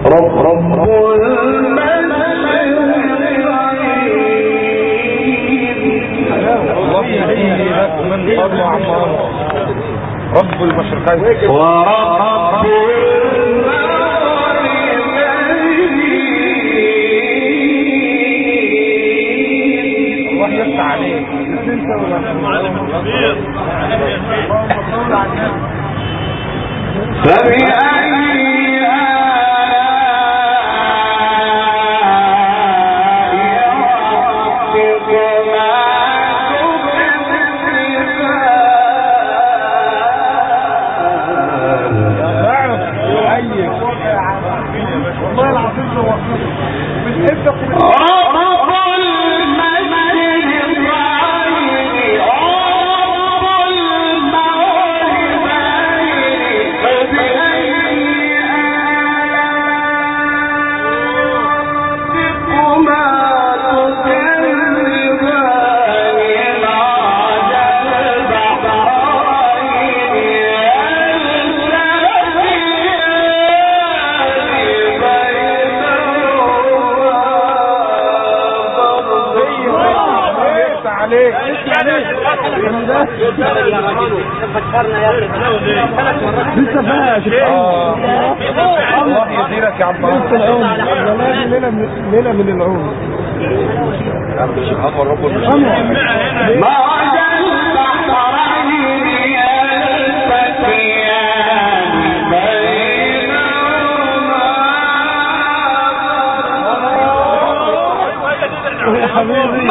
رب المشرقين ورب الله يفتح عليك. فكرنا يا اخي 3 مرات لسه فيها الله يزيدك يا عم ليلة من العمر امر رب حبيبي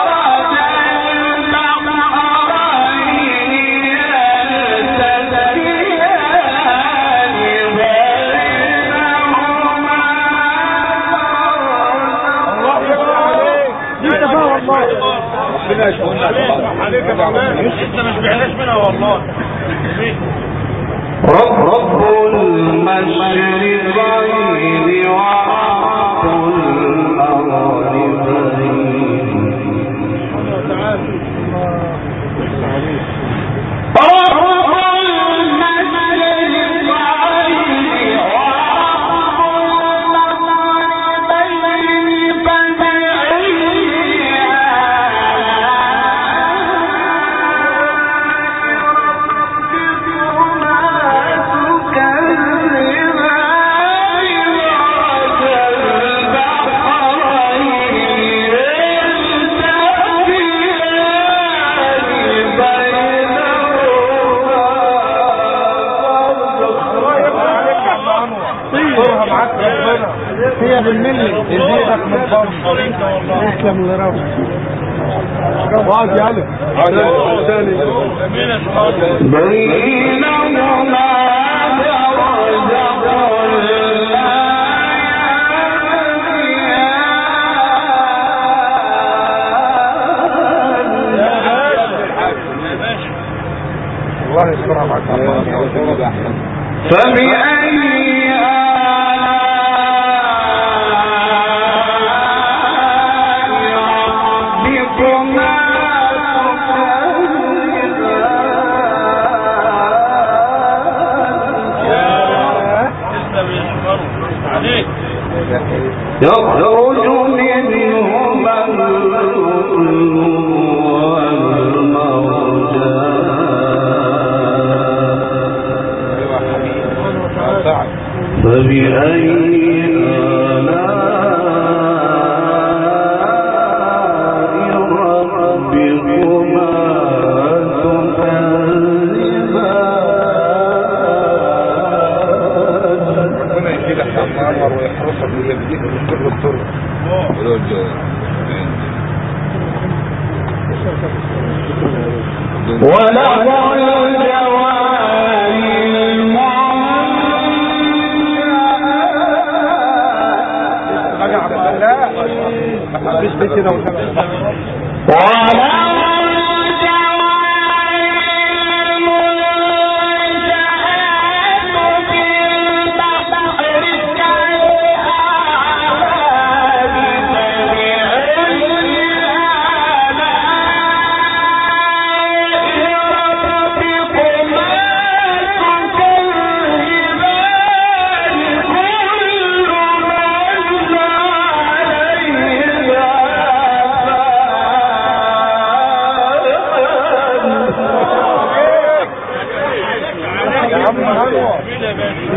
لسه ما شبعناش منها والله. رب المشرقين ورب هي بالملي يزيدك من فضل يسلم لربك واقعد يا علي بينهما الله يسترها معك فبأي يخرج منهما اللؤلؤ والمرجان فبأي آلاء ربكما تكذبان ربنا يجيلك يا عمار ويحرسك ويبديك من كل الطرق وله الجوار ما حبيش ليه كده كل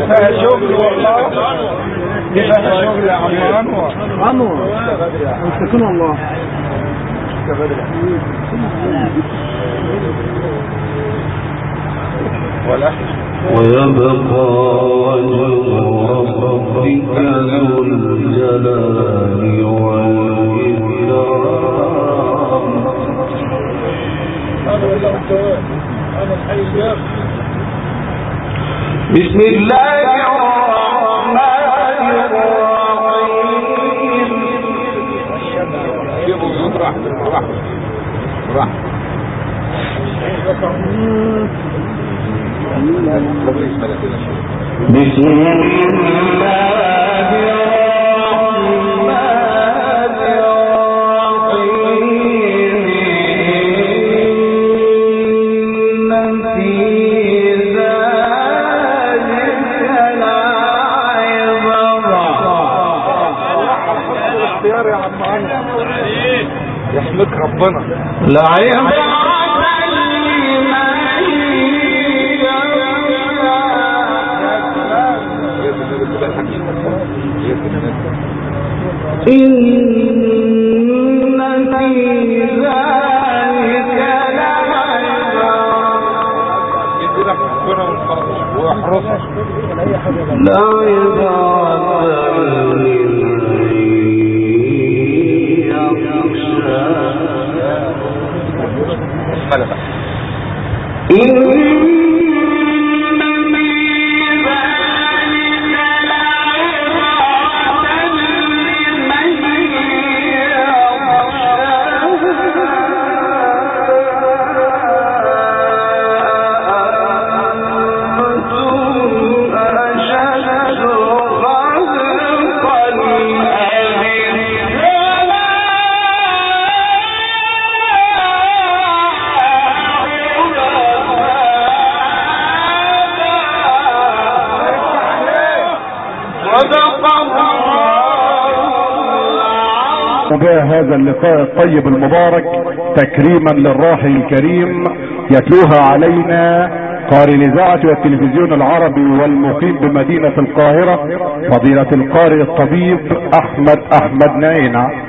فيها شغل والله، دي فيها شغل يا عم انور سكون الله. ويبقى وجه ربك ذو الجلال والإكرام. بسم الله الرحمن الرحيم. بسم الله الرحمن الرحيم. إن في ذلك لعبرة. اختيار يا عم انور يحميك ربنا. لعبرة إن في ذلك وجاء هذا اللقاء الطيب المبارك تكريما للراحل الكريم يتلوها علينا قارئ الإذاعة والتلفزيون العربي والمقيم بمدينة القاهرة فضيلة القارئ الطبيب أحمد نعينة.